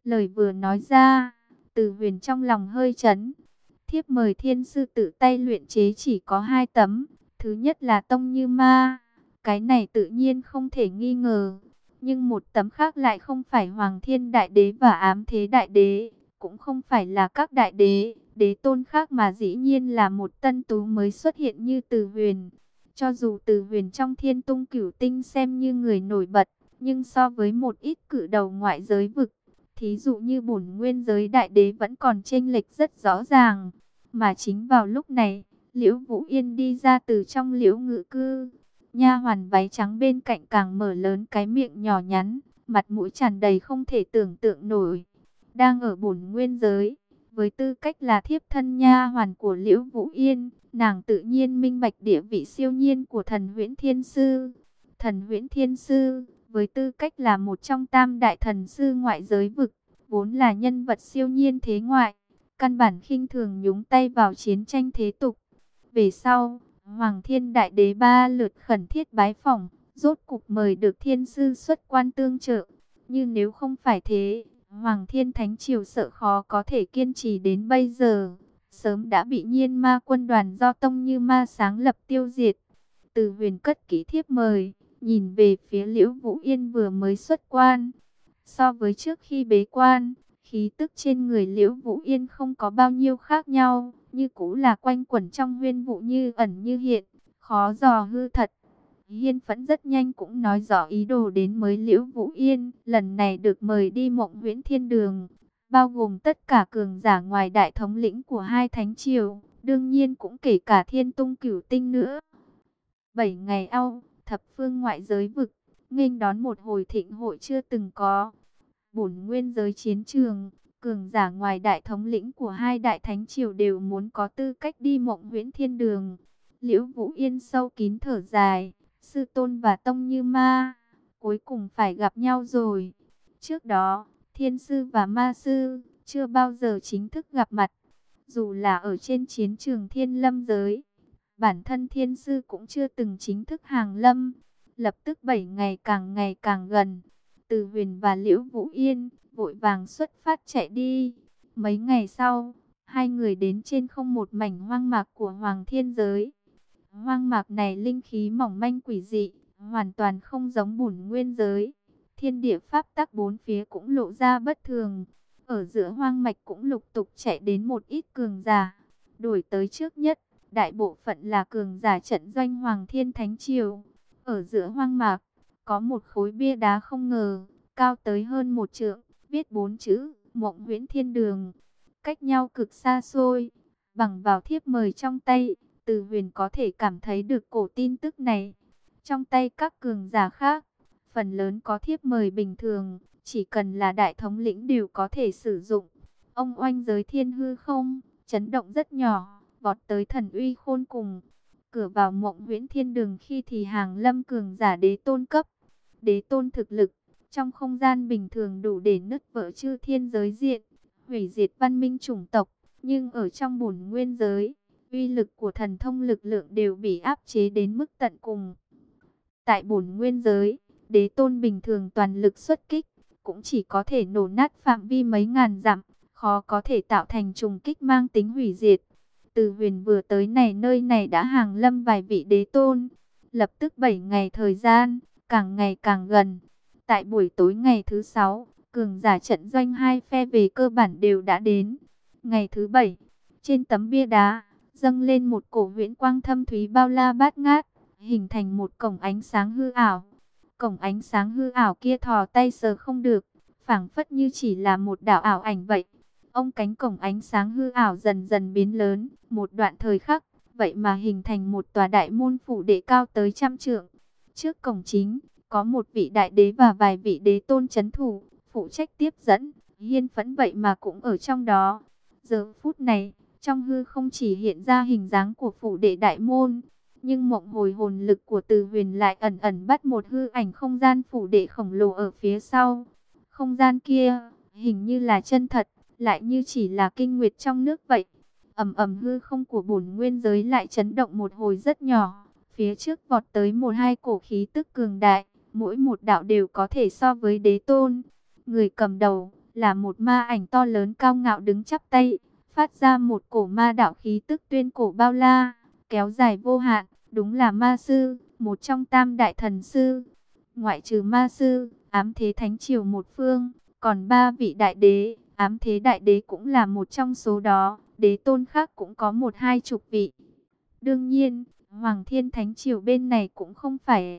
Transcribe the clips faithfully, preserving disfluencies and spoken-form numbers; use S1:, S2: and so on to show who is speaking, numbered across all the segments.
S1: Lời vừa nói ra, Từ Huyền trong lòng hơi chấn. Thiếp mời thiên sư tự tay luyện chế chỉ có hai tấm. Thứ nhất là tông như ma. Cái này tự nhiên không thể nghi ngờ. Nhưng một tấm khác lại không phải Hoàng Thiên Đại Đế và Ám Thế Đại Đế. Cũng không phải là các đại đế, đế tôn khác mà dĩ nhiên là một tân tú mới xuất hiện như Từ Huyền. Cho dù Từ Huyền trong Thiên Tung Cửu Tinh xem như người nổi bật, nhưng so với một ít cự đầu ngoại giới vực, thí dụ như bổn nguyên giới đại đế vẫn còn chênh lệch rất rõ ràng. Mà chính vào lúc này, Liễu Vũ Yên đi ra từ trong Liễu Ngự Cư. Nha hoàn váy trắng bên cạnh càng mở lớn cái miệng nhỏ nhắn, mặt mũi tràn đầy không thể tưởng tượng nổi. Đang ở bổn nguyên giới, với tư cách là thiếp thân nha hoàn của Liễu Vũ Yên, nàng tự nhiên minh bạch địa vị siêu nhiên của Thần Huyễn Thiên Sư. Thần Huyễn Thiên Sư, với tư cách là một trong tam đại thần sư ngoại giới vực, vốn là nhân vật siêu nhiên thế ngoại, căn bản khinh thường nhúng tay vào chiến tranh thế tục. Về sau, Hoàng Thiên Đại Đế ba lượt khẩn thiết bái phỏng, rốt cục mời được thiên sư xuất quan tương trợ. như nếu không phải thế, Hoàng Thiên Thánh Triều sợ khó có thể kiên trì đến bây giờ, sớm đã bị Nhiên Ma quân đoàn do Tông Như Ma sáng lập tiêu diệt. Từ Huyền cất kỹ thiếp mời, nhìn về phía Liễu Vũ Yên vừa mới xuất quan. So với trước khi bế quan, khí tức trên người Liễu Vũ Yên không có bao nhiêu khác nhau, như cũ là quanh quẩn trong huyên vụ như ẩn như hiện, khó dò hư thật. Hiên Phẫn rất nhanh cũng nói rõ ý đồ đến mới Liễu Vũ Yên, lần này được mời đi Mộng Huyễn Thiên Đường, bao gồm tất cả cường giả ngoài đại thống lĩnh của hai thánh triều, đương nhiên cũng kể cả Thiên Tung Cửu Tinh nữa. Bảy ngày sau, thập phương ngoại giới vực, nghênh đón một hồi thịnh hội chưa từng có. Bổn nguyên giới chiến trường, cường giả ngoài đại thống lĩnh của hai đại thánh triều đều muốn có tư cách đi Mộng Huyễn Thiên Đường. Liễu Vũ Yên sâu kín thở dài, sư tôn và Tông Như Ma, cuối cùng phải gặp nhau rồi. Trước đó, thiên sư và ma sư, chưa bao giờ chính thức gặp mặt. Dù là ở trên chiến trường thiên lâm giới, bản thân thiên sư cũng chưa từng chính thức hàng lâm. Lập tức bảy ngày càng ngày càng gần, Từ Huyền và Liễu Vũ Yên vội vàng xuất phát chạy đi. Mấy ngày sau, hai người đến trên không một mảnh hoang mạc của Hoàng Thiên Giới. Hoang mạc này linh khí mỏng manh quỷ dị, hoàn toàn không giống bổn nguyên giới. Thiên địa pháp tắc bốn phía cũng lộ ra bất thường. Ở giữa hoang mạch cũng lục tục chạy đến một ít cường giả. Đuổi tới trước nhất, đại bộ phận là cường giả trận doanh Hoàng Thiên Thánh Triều. Ở giữa hoang mạc, có một khối bia đá không ngờ, cao tới hơn một trượng, viết bốn chữ, Mộng Huyễn Thiên Đường. Cách nhau cực xa xôi, bằng vào thiếp mời trong tay, Từ Huyền có thể cảm thấy được cổ tin tức này. Trong tay các cường giả khác, phần lớn có thiếp mời bình thường, chỉ cần là đại thống lĩnh đều có thể sử dụng. Ông oanh giới thiên hư không, chấn động rất nhỏ, vọt tới thần uy khôn cùng. Cửa vào Mộng Huyễn Thiên Đường khi thì hàng lâm cường giả đế tôn cấp. Đế tôn thực lực, trong không gian bình thường đủ để nứt vỡ chư thiên giới diện, hủy diệt văn minh chủng tộc. Nhưng ở trong bổn nguyên giới, uy lực của thần thông lực lượng đều bị áp chế đến mức tận cùng. Tại bổn nguyên giới, đế tôn bình thường toàn lực xuất kích, cũng chỉ có thể nổ nát phạm vi mấy ngàn dặm, khó có thể tạo thành trùng kích mang tính hủy diệt. Từ Huyền vừa tới này nơi này đã hàng lâm vài vị đế tôn. Lập tức bảy ngày thời gian, càng ngày càng gần. Tại buổi tối ngày thứ sáu, cường giả trận doanh hai phe về cơ bản đều đã đến. Ngày thứ bảy, trên tấm bia đá, dâng lên một cổ huyễn quang thâm thúy bao la bát ngát, hình thành một cổng ánh sáng hư ảo. Cổng ánh sáng hư ảo kia thò tay sờ không được, phảng phất như chỉ là một đạo ảo ảnh vậy. Ông cánh cổng ánh sáng hư ảo dần dần biến lớn, một đoạn thời khắc, vậy mà hình thành một tòa đại môn phủ đệ cao tới trăm trượng. Trước cổng chính, có một vị đại đế và vài vị đế tôn chấn thủ, phụ trách tiếp dẫn. Hiên Phẫn vậy mà cũng ở trong đó. Giờ phút này, trong hư không chỉ hiện ra hình dáng của phủ đệ đại môn, nhưng mộng hồi hồn lực của Từ Huyền lại ẩn ẩn bắt một hư ảnh không gian phủ đệ khổng lồ ở phía sau. Không gian kia, hình như là chân thật, lại như chỉ là kinh nguyệt trong nước vậy. Ầm ầm hư không của bổn nguyên giới lại chấn động một hồi rất nhỏ. Phía trước vọt tới một hai cổ khí tức cường đại, mỗi một đạo đều có thể so với đế tôn. Người cầm đầu là một ma ảnh to lớn cao ngạo đứng chắp tay, phát ra một cổ ma đạo khí tức tuyên cổ bao la, kéo dài vô hạn, đúng là ma sư, một trong tam đại thần sư. Ngoại trừ ma sư, ám thế thánh triều một phương, còn ba vị đại đế, ám thế đại đế cũng là một trong số đó, đế tôn khác cũng có một hai chục vị. Đương nhiên, Hoàng Thiên Thánh Triều bên này cũng không phải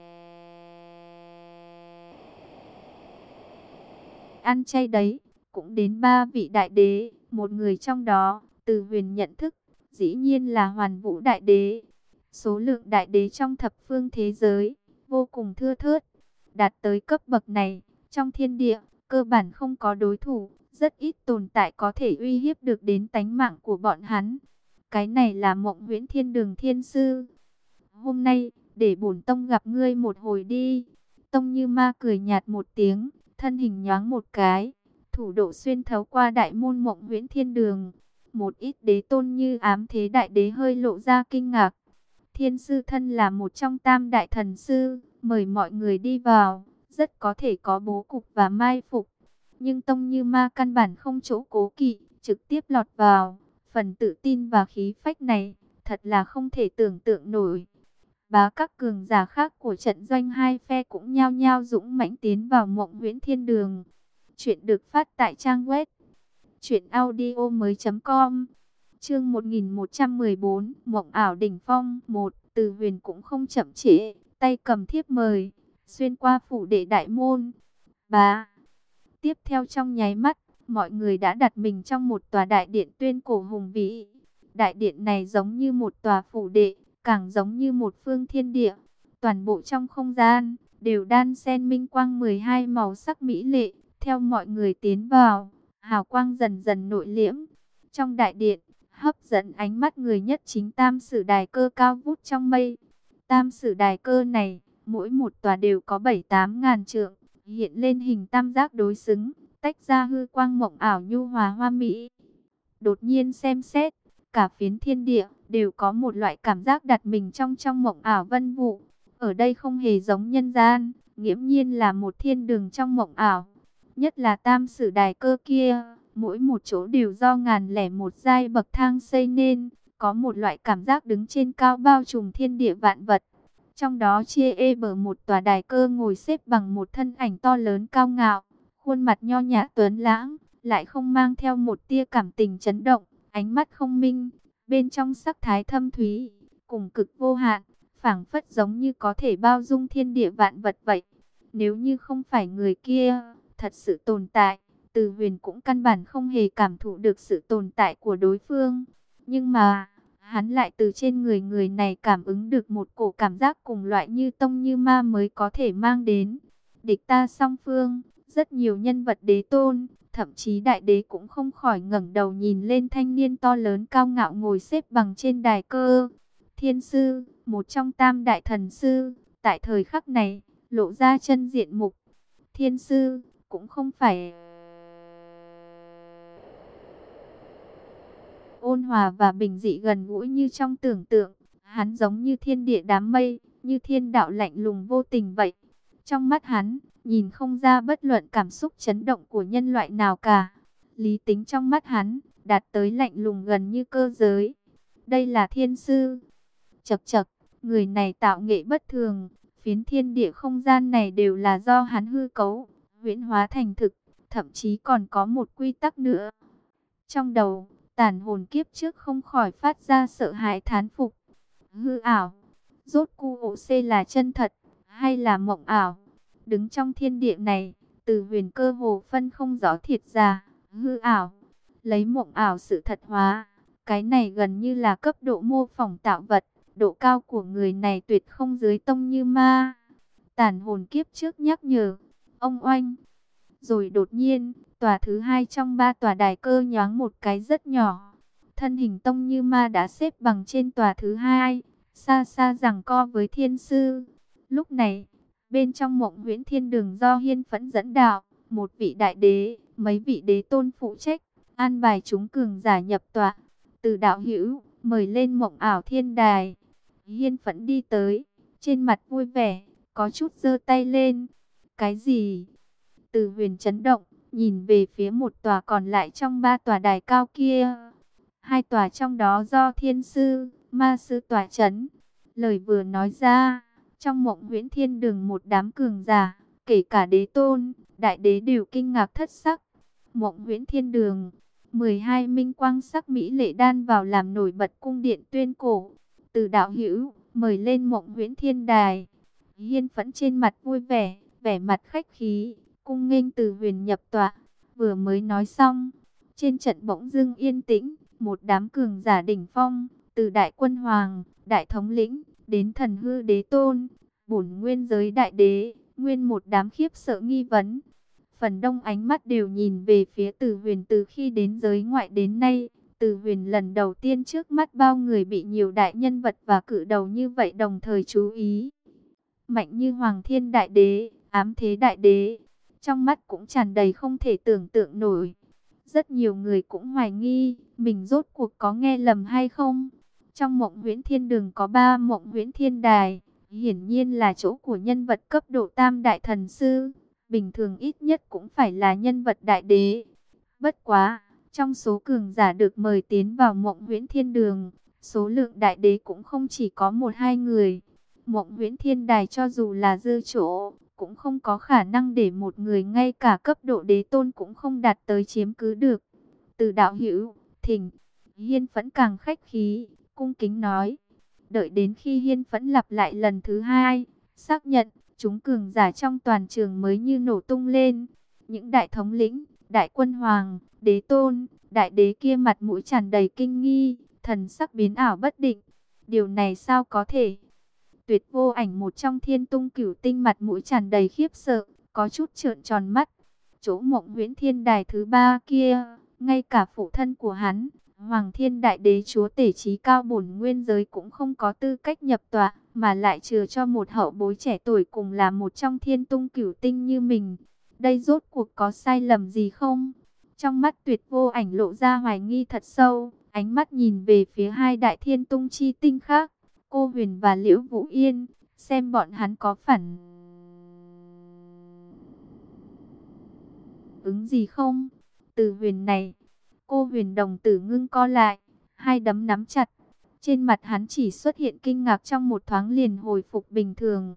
S1: ăn chay đấy, cũng đến ba vị đại đế, một người trong đó, Từ Huyền nhận thức, dĩ nhiên là Hoàn Vũ đại đế. Số lượng đại đế trong thập phương thế giới vô cùng thưa thớt, đạt tới cấp bậc này, trong thiên địa cơ bản không có đối thủ, rất ít tồn tại có thể uy hiếp được đến tánh mạng của bọn hắn. Cái này là Mộng Huyễn Thiên Đường Thiên Sư. Hôm nay, để bổn tông gặp ngươi một hồi đi. Tông Như Ma cười nhạt một tiếng, thân hình nhoáng một cái, thủ độ xuyên thấu qua đại môn Mộng Huyễn Thiên Đường. Một ít đế tôn như ám thế đại đế hơi lộ ra kinh ngạc. Thiên sư thân là một trong tam đại thần sư, mời mọi người đi vào, rất có thể có bố cục và mai phục. Nhưng Tông Như Ma căn bản không chỗ cố kỵ, trực tiếp lọt vào. Phần tự tin và khí phách này, thật là không thể tưởng tượng nổi. Bá các cường giả khác của trận doanh hai phe cũng nhao nhao dũng mãnh tiến vào Mộng Huyễn Thiên Đường. Chuyện được phát tại trang web truyện audio mới chấm com. Chương một nghìn một trăm mười bốn, Mộng ảo đỉnh phong một. Từ Huyền cũng không chậm trễ, tay cầm thiếp mời, xuyên qua phủ đệ đại môn. Bá. Tiếp theo trong nháy mắt, mọi người đã đặt mình trong một tòa đại điện tuyên cổ hùng vĩ. Đại điện này giống như một tòa phủ đệ, càng giống như một phương thiên địa. Toàn bộ trong không gian đều đan xen minh quang mười hai màu sắc mỹ lệ. Theo mọi người tiến vào, hào quang dần dần nội liễm. Trong đại điện, hấp dẫn ánh mắt người nhất chính tam sử đài cơ cao vút trong mây. Tam sử đài cơ này, mỗi một tòa đều có bảy tám ngàn trượng, hiện lên hình tam giác đối xứng, tách ra hư quang mộng ảo nhu hòa hoa mỹ. Đột nhiên xem xét, cả phiến thiên địa đều có một loại cảm giác đặt mình trong trong mộng ảo vân vụ. Ở đây không hề giống nhân gian, nghiễm nhiên là một thiên đường trong mộng ảo. Nhất là tam sử đài cơ kia, mỗi một chỗ đều do ngàn lẻ một giai bậc thang xây nên, có một loại cảm giác đứng trên cao bao trùm thiên địa vạn vật. Trong đó chia ê bờ một tòa đài cơ ngồi xếp bằng một thân ảnh to lớn cao ngạo, khuôn mặt nho nhã tuấn lãng, lại không mang theo một tia cảm tình chấn động, ánh mắt không minh, bên trong sắc thái thâm thúy, cùng cực vô hạn, phảng phất giống như có thể bao dung thiên địa vạn vật vậy. Nếu như không phải người kia thật sự tồn tại, Từ Huyền cũng căn bản không hề cảm thụ được sự tồn tại của đối phương. Nhưng mà, hắn lại từ trên người người này cảm ứng được một cổ cảm giác cùng loại như Tông Như Ma mới có thể mang đến. Địch ta song phương, rất nhiều nhân vật đế tôn, thậm chí đại đế cũng không khỏi ngẩng đầu nhìn lên thanh niên to lớn cao ngạo ngồi xếp bằng trên đài cơ. Thiên sư, một trong tam đại thần sư, tại thời khắc này, lộ ra chân diện mục. Thiên sư, cũng không phải ôn hòa và bình dị gần gũi như trong tưởng tượng. Hắn giống như thiên địa đám mây, như thiên đạo lạnh lùng vô tình vậy. Trong mắt hắn, nhìn không ra bất luận cảm xúc chấn động của nhân loại nào cả. Lý tính trong mắt hắn, đạt tới lạnh lùng gần như cơ giới. Đây là thiên sư. Chậc chậc, người này tạo nghệ bất thường. Phiến thiên địa không gian này đều là do hắn hư cấu, huyễn hóa thành thực, thậm chí còn có một quy tắc nữa. Trong đầu, tàn hồn kiếp trước không khỏi phát ra sợ hãi thán phục. Hư ảo, rốt cu ổ xê là chân thật, hay là mộng ảo? Đứng trong thiên địa này, Từ Huyền cơ hồ phân không rõ thiệt giả, hư ảo, lấy mộng ảo sự thật hóa. Cái này gần như là cấp độ mô phỏng tạo vật, độ cao của người này tuyệt không dưới Tông Như Ma. Tàn hồn kiếp trước nhắc nhở, ông oanh. Rồi đột nhiên, tòa thứ hai trong ba tòa đài cơ nhoáng một cái rất nhỏ. Thân hình Tông Như Ma đã xếp bằng trên tòa thứ hai, xa xa giằng co với thiên sư. Lúc này, bên trong Mộng Huyễn Thiên Đường do Hiên Phẫn dẫn đạo, một vị đại đế, mấy vị đế tôn phụ trách, an bài chúng cường giả nhập tọa. Từ đạo hữu, mời lên Mộng ảo thiên đài. Hiên Phẫn đi tới, trên mặt vui vẻ, có chút giơ tay lên. Cái gì? Từ Huyền chấn động, nhìn về phía một tòa còn lại trong ba tòa đài cao kia. Hai tòa trong đó do thiên sư, ma sư tòa chấn. Lời vừa nói ra, trong Mộng Huyễn Thiên Đường một đám cường giả, kể cả đế tôn, đại đế đều kinh ngạc thất sắc. Mộng Huyễn Thiên Đường, mười hai minh quang sắc mỹ lệ đan vào làm nổi bật cung điện tuyên cổ. Từ đạo hữu, mời lên Mộng Huyễn Thiên Đài. Hiên Phẫn trên mặt vui vẻ, vẻ mặt khách khí, cung nghênh Từ Huyền nhập tọa. Vừa mới nói xong, trên trận bỗng dưng yên tĩnh, một đám cường giả đỉnh phong, từ đại quân hoàng, đại thống lĩnh, đến thần hư đế tôn, bổn nguyên giới đại đế, nguyên một đám khiếp sợ nghi vấn. Phần đông ánh mắt đều nhìn về phía Từ Huyền. Từ khi đến giới ngoại đến nay, Từ Huyền lần đầu tiên trước mắt bao người bị nhiều đại nhân vật và cự đầu như vậy đồng thời chú ý. Mạnh như Hoàng Thiên Đại Đế, Ám Thế Đại Đế, trong mắt cũng tràn đầy không thể tưởng tượng nổi. Rất nhiều người cũng hoài nghi, mình rốt cuộc có nghe lầm hay không? Trong Mộng Huyễn Thiên Đường có ba Mộng Huyễn Thiên Đài, hiển nhiên là chỗ của nhân vật cấp độ Tam Đại Thần Sư. Bình thường ít nhất cũng phải là nhân vật đại đế. Bất quá, trong số cường giả được mời tiến vào Mộng Huyễn Thiên Đường, số lượng đại đế cũng không chỉ có một hai người. Mộng Huyễn Thiên Đài cho dù là dư chỗ, cũng không có khả năng để một người ngay cả cấp độ đế tôn cũng không đạt tới chiếm cứ được. Từ đạo hữu, thỉnh. Hiên Phẫn càng khách khí, cung kính nói. Đợi đến khi Hiên Phẫn lặp lại lần thứ hai, xác nhận, chúng cường giả trong toàn trường mới như nổ tung lên. Những đại thống lĩnh, đại quân hoàng, đế tôn, đại đế kia mặt mũi tràn đầy kinh nghi, thần sắc biến ảo bất định. Điều này sao có thể? Tuyệt Vô Ảnh, một trong Thiên Tung Cửu Tinh, mặt mũi tràn đầy khiếp sợ, có chút trợn tròn mắt. Chỗ Mộng Huyễn Thiên Đài thứ ba kia, ngay cả phụ thân của hắn, Hoàng Thiên Đại Đế chúa tể chí cao bổn nguyên giới cũng không có tư cách nhập tọa, mà lại chừa cho một hậu bối trẻ tuổi cùng là một trong Thiên Tung Cửu Tinh như mình. Đây rốt cuộc có sai lầm gì không? Trong mắt Tuyệt Vô Ảnh lộ ra hoài nghi thật sâu, ánh mắt nhìn về phía hai đại Thiên Tung chi tinh khác, Cô Huyền và Liễu Vũ Yên, xem bọn hắn có phản ứng gì không? Từ Huyền này, Cô Huyền đồng tử ngưng co lại, hai đấm nắm chặt. Trên mặt hắn chỉ xuất hiện kinh ngạc, trong một thoáng liền hồi phục bình thường.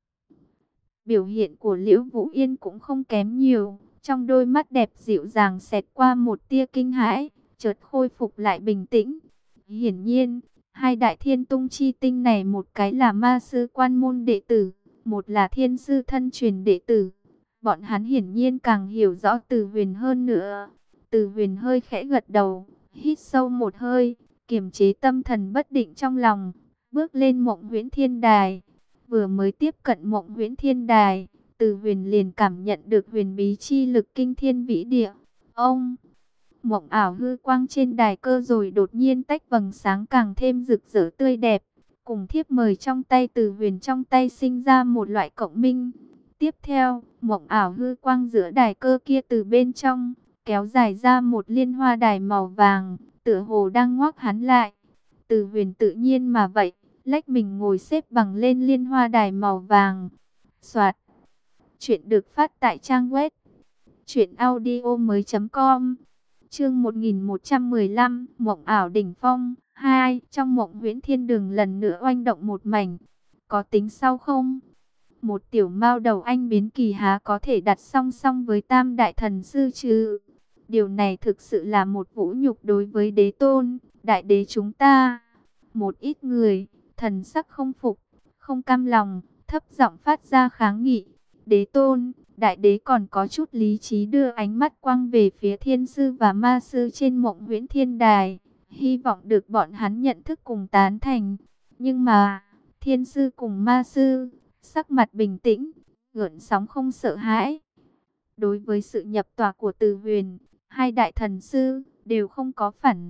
S1: Biểu hiện của Liễu Vũ Yên cũng không kém nhiều, trong đôi mắt đẹp dịu dàng xẹt qua một tia kinh hãi, chợt khôi phục lại bình tĩnh. Hiển nhiên, hai đại Thiên Tung chi tinh này, một cái là ma sư quan môn đệ tử, một là thiên sư thân truyền đệ tử. Bọn hắn hiển nhiên càng hiểu rõ Từ Huyền hơn nữa. Từ Huyền hơi khẽ gật đầu, hít sâu một hơi, kiềm chế tâm thần bất định trong lòng, bước lên Mộng Huyễn Thiên Đài. Vừa mới tiếp cận Mộng Huyễn Thiên Đài, Từ Huyền liền cảm nhận được huyền bí chi lực kinh thiên vĩ địa. Ông, mộng ảo hư quang trên đài cơ rồi đột nhiên tách vầng sáng càng thêm rực rỡ tươi đẹp. Cùng thiếp mời trong tay Từ Huyền trong tay sinh ra một loại cộng minh. Tiếp theo, mộng ảo hư quang giữa đài cơ kia từ bên trong kéo dài ra một liên hoa đài màu vàng, tựa hồ đang ngoác hắn lại. Từ Huyền tự nhiên mà vậy, lách mình ngồi xếp bằng lên liên hoa đài màu vàng. Soạt. Chuyện được phát tại trang web truyện audio mới chấm com. Chương một nghìn một trăm mười lăm, Mộng ảo đỉnh phong hai. Trong Mộng Huyễn Thiên Đường lần nữa oanh động một mảnh. Có tính sau không? Một tiểu mao đầu anh biến kỳ há có thể đặt song song với Tam Đại Thần Sư chứ? Điều này thực sự là một vũ nhục đối với đế tôn, đại đế chúng ta. Một ít người, thần sắc không phục, không cam lòng, thấp giọng phát ra kháng nghị. Đế tôn, đại đế còn có chút lý trí, đưa ánh mắt quăng về phía thiên sư và ma sư trên Mộng Huyễn Thiên Đài, hy vọng được bọn hắn nhận thức cùng tán thành. Nhưng mà, thiên sư cùng ma sư, sắc mặt bình tĩnh, gợn sóng không sợ hãi. Đối với sự nhập tòa của Từ Huyền, hai đại thần sư đều không có phản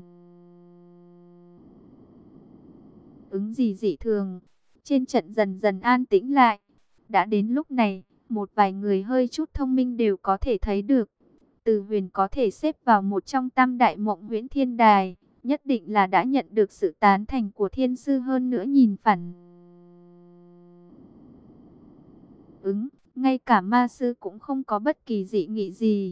S1: ứng gì dị thường. Trên trận dần dần an tĩnh lại. Đã đến lúc này, một vài người hơi chút thông minh đều có thể thấy được, Từ Huyền có thể xếp vào một trong tam đại Mộng Huyễn Thiên Đài, nhất định là đã nhận được sự tán thành của thiên sư. Hơn nữa nhìn phản ứng, ngay cả ma sư cũng không có bất kỳ dị nghị gì.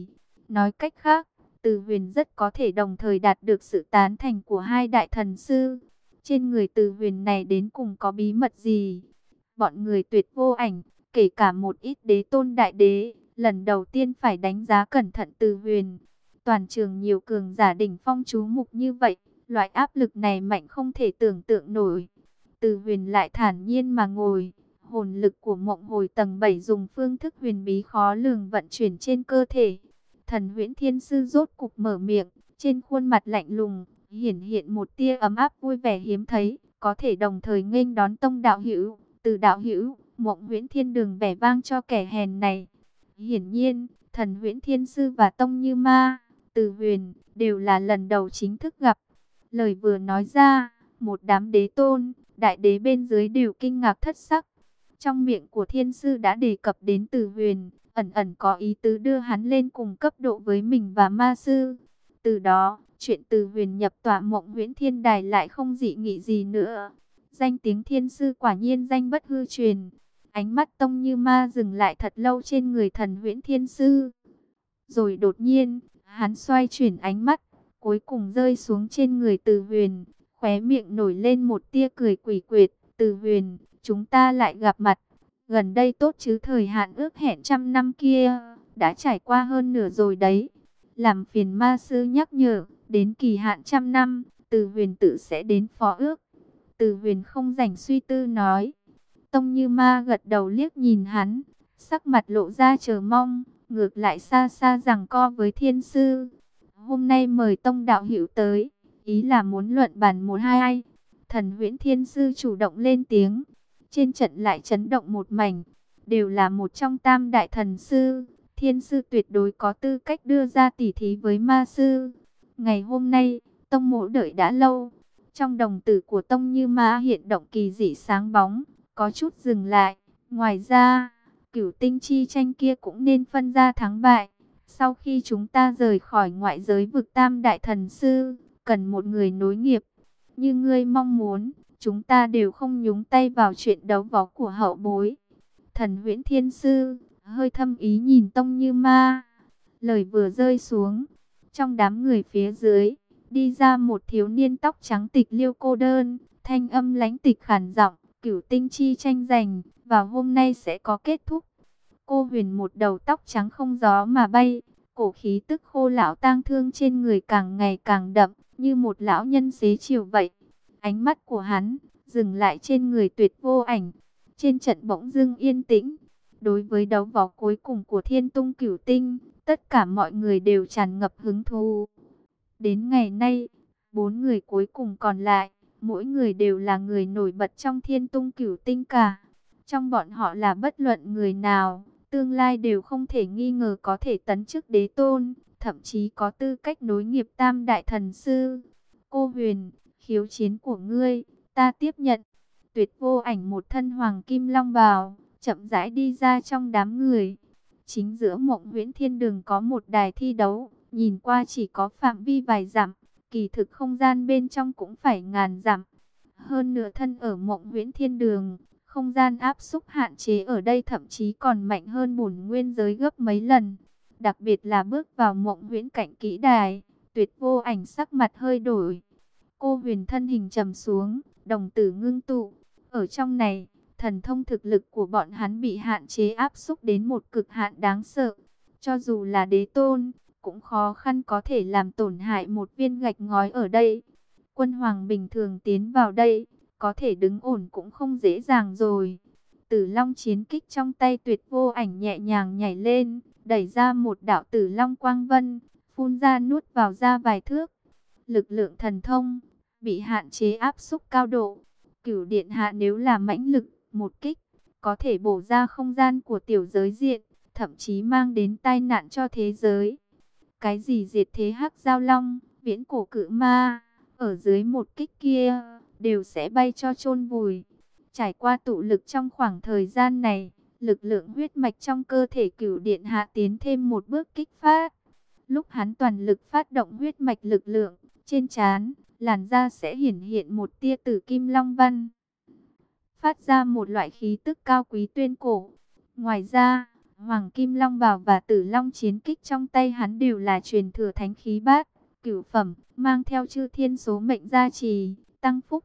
S1: Nói cách khác, Từ Huyền rất có thể đồng thời đạt được sự tán thành của hai đại thần sư. Trên người Từ Huyền này đến cùng có bí mật gì? Bọn người Tuyệt Vô Ảnh, kể cả một ít đế tôn đại đế, lần đầu tiên phải đánh giá cẩn thận Từ Huyền. Toàn trường nhiều cường giả đỉnh phong chú mục như vậy, loại áp lực này mạnh không thể tưởng tượng nổi. Từ Huyền lại thản nhiên mà ngồi, hồn lực của Mộng Hồi tầng bảy dùng phương thức huyền bí khó lường vận chuyển trên cơ thể. Thần Huyễn Thiên Sư rốt cục mở miệng, trên khuôn mặt lạnh lùng, hiển hiện một tia ấm áp vui vẻ hiếm thấy, có thể đồng thời nghênh đón tông đạo hữu. Từ đạo hữu, Mộng Huyễn Thiên Đường vẻ vang cho kẻ hèn này. Hiển nhiên, Thần Huyễn Thiên Sư và Tông Như Ma, Từ Huyền, đều là lần đầu chính thức gặp. Lời vừa nói ra, một đám đế tôn, đại đế bên dưới đều kinh ngạc thất sắc. Trong miệng của Thiên Sư đã đề cập đến Từ Huyền, ẩn ẩn có ý tứ đưa hắn lên cùng cấp độ với mình và Ma Sư. Từ đó, chuyện Từ Huyền nhập tọa Mộng Huyễn Thiên Đài lại không dị nghị gì nữa. Danh tiếng Thiên Sư quả nhiên danh bất hư truyền. Ánh mắt Tông Như Ma dừng lại thật lâu trên người Thần Huyễn Thiên Sư. Rồi đột nhiên, hắn xoay chuyển ánh mắt, cuối cùng rơi xuống trên người Từ Huyền, khóe miệng nổi lên một tia cười quỷ quyệt. Từ Huyền, chúng ta lại gặp mặt. Gần đây tốt chứ, thời hạn ước hẹn trăm năm kia đã trải qua hơn nửa rồi đấy. Làm phiền Ma Sư nhắc nhở, đến kỳ hạn trăm năm, Từ Huyền tự sẽ đến phó ước. Từ Huyền không rảnh suy tư nói. Tông Như Ma gật đầu liếc nhìn hắn, sắc mặt lộ ra chờ mong, ngược lại xa xa giằng co với Thiên Sư. Hôm nay mời Tông đạo hữu tới, ý là muốn luận bàn một hai. Thần Huyễn Thiên Sư chủ động lên tiếng, trên trận lại chấn động một mảnh, đều là một trong tam đại thần sư. Thiên Sư tuyệt đối có tư cách đưa ra tỉ thí với Ma Sư. Ngày hôm nay, Tông mỗ đợi đã lâu. Trong đồng tử của Tông Như Ma hiện động kỳ dị sáng bóng, có chút dừng lại. Ngoài ra, cửu tinh chi tranh kia cũng nên phân ra thắng bại. Sau khi chúng ta rời khỏi ngoại giới vực tam đại thần sư, cần một người nối nghiệp. Như ngươi mong muốn, chúng ta đều không nhúng tay vào chuyện đấu võ của hậu bối. Thần Huyễn Thiên Sư hơi thâm ý nhìn Tông Như Ma. Lời vừa rơi xuống, trong đám người phía dưới đi ra một thiếu niên tóc trắng tịch liêu cô đơn, thanh âm lãnh tịch khàn giọng, cửu tinh chi tranh giành, và hôm nay sẽ có kết thúc. Cô Huyền một đầu tóc trắng không gió mà bay, cổ khí tức khô lão tang thương trên người càng ngày càng đậm, như một lão nhân xế chiều vậy. Ánh mắt của hắn dừng lại trên người Tuyệt Vô Ảnh, trên trận bỗng dưng yên tĩnh. Đối với đấu võ cuối cùng của Thiên Tung Cửu Tinh, tất cả mọi người đều tràn ngập hứng thú. Đến ngày nay, bốn người cuối cùng còn lại, mỗi người đều là người nổi bật trong Thiên Tung Cửu Tinh cả. Trong bọn họ là bất luận người nào, tương lai đều không thể nghi ngờ có thể tấn chức đế tôn, thậm chí có tư cách nối nghiệp tam đại thần sư. Cô Huyền, khiếu chiến của ngươi, ta tiếp nhận. Tuyệt Vô Ảnh một thân hoàng kim long bào, chậm rãi đi ra trong đám người. Chính giữa Mộng Huyễn Thiên Đường có một đài thi đấu, nhìn qua chỉ có phạm vi vài dặm, kỳ thực không gian bên trong cũng phải ngàn dặm. Hơn nửa thân ở Mộng Huyễn Thiên Đường, không gian áp xúc hạn chế ở đây thậm chí còn mạnh hơn bổn nguyên giới gấp mấy lần. Đặc biệt là bước vào Mộng Huyễn Cảnh kỹ đài, Tuyệt Vô Ảnh sắc mặt hơi đổi. Cô Huyền thân hình trầm xuống, đồng tử ngưng tụ. Ở trong này, thần thông thực lực của bọn hắn bị hạn chế áp xúc đến một cực hạn đáng sợ. Cho dù là đế tôn, cũng khó khăn có thể làm tổn hại một viên gạch ngói ở đây. Quân hoàng bình thường tiến vào đây, có thể đứng ổn cũng không dễ dàng rồi. Tử Long chiến kích trong tay Tuyệt Vô Ảnh nhẹ nhàng nhảy lên, đẩy ra một đạo Tử Long quang vân, phun ra nuốt vào ra vài thước. Lực lượng thần thông bị hạn chế áp xúc cao độ. Cửu điện hạ nếu là mãnh lực, một kích có thể bổ ra không gian của tiểu giới diện, thậm chí mang đến tai nạn cho thế giới. Cái gì diệt thế hắc giao long, viễn cổ cự ma, ở dưới một kích kia đều sẽ bay cho chôn vùi. Trải qua tụ lực trong khoảng thời gian này, lực lượng huyết mạch trong cơ thể Cửu điện hạ tiến thêm một bước kích phát. Lúc hắn toàn lực phát động huyết mạch lực lượng, trên trán, làn da sẽ hiển hiện một tia tử kim long văn, phát ra một loại khí tức cao quý tuyên cổ. Ngoài ra, Hoàng Kim Long Bào và Tử Long Chiến Kích trong tay hắn đều là truyền thừa thánh khí bát cửu phẩm, mang theo chư thiên số mệnh gia trì, tăng phúc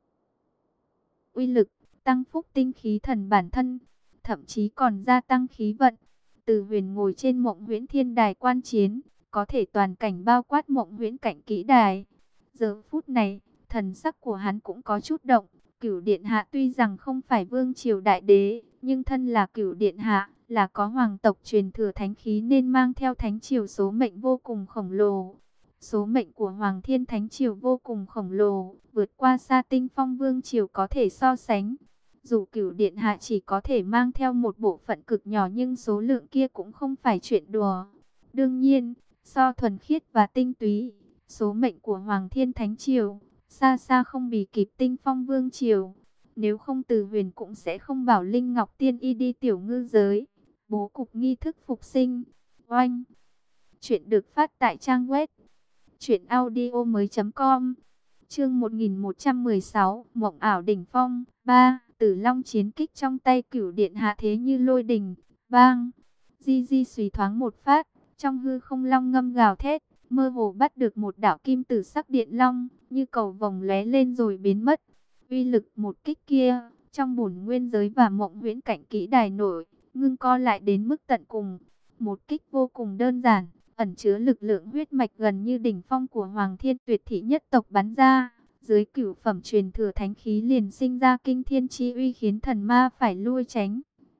S1: uy lực, tăng phúc tinh khí thần bản thân, thậm chí còn gia tăng khí vận. Từ Huyền ngồi trên Mộng Huyễn Thiên Đài quan chiến, có thể toàn cảnh bao quát Mộng Huyễn cảnh kỹ đài. Giờ phút này, thần sắc của hắn cũng có chút động. Cửu Điện Hạ tuy rằng không phải vương triều đại đế, nhưng thân là Cửu Điện Hạ, là có hoàng tộc truyền thừa thánh khí nên mang theo thánh triều số mệnh vô cùng khổng lồ. Số mệnh của Hoàng Thiên Thánh Triều vô cùng khổng lồ, vượt qua xa Tinh Phong Vương Triều có thể so sánh. Dù Cửu Điện Hạ chỉ có thể mang theo một bộ phận cực nhỏ nhưng số lượng kia cũng không phải chuyện đùa. Đương nhiên, so thuần khiết và tinh túy, số mệnh của Hoàng Thiên Thánh Triều xa xa không bì kịp Tinh Phong Vương Triều. Nếu không Từ Huyền cũng sẽ không bảo Linh Ngọc Tiên Y đi tiểu ngư giới, bố cục nghi thức phục sinh. Oanh! Chuyện được phát tại trang web truyện audio mới chấm com. Chương một nghìn một trăm mười sáu, Mộng ảo đỉnh phong. Ba, Tử Long Chiến Kích trong tay Cửu Điện Hạ thế như lôi đình. Bang! Di di xùy thoáng một phát, trong hư không long ngâm gào thét, mơ hồ bắt được một đạo kim tử sắc điện long, như cầu vồng lóe lên rồi biến mất. Uy lực một kích kia, trong bổn nguyên giới và Mộng Huyễn cảnh kỹ đài nổi, ngưng co lại đến mức tận cùng. Một kích vô cùng đơn giản, ẩn chứa lực lượng huyết mạch gần như đỉnh phong của Hoàng Thiên Tuyệt Thị nhất tộc bắn ra, dưới cửu phẩm truyền thừa thánh khí liền sinh ra kinh thiên chi uy khiến thần ma phải lui tránh.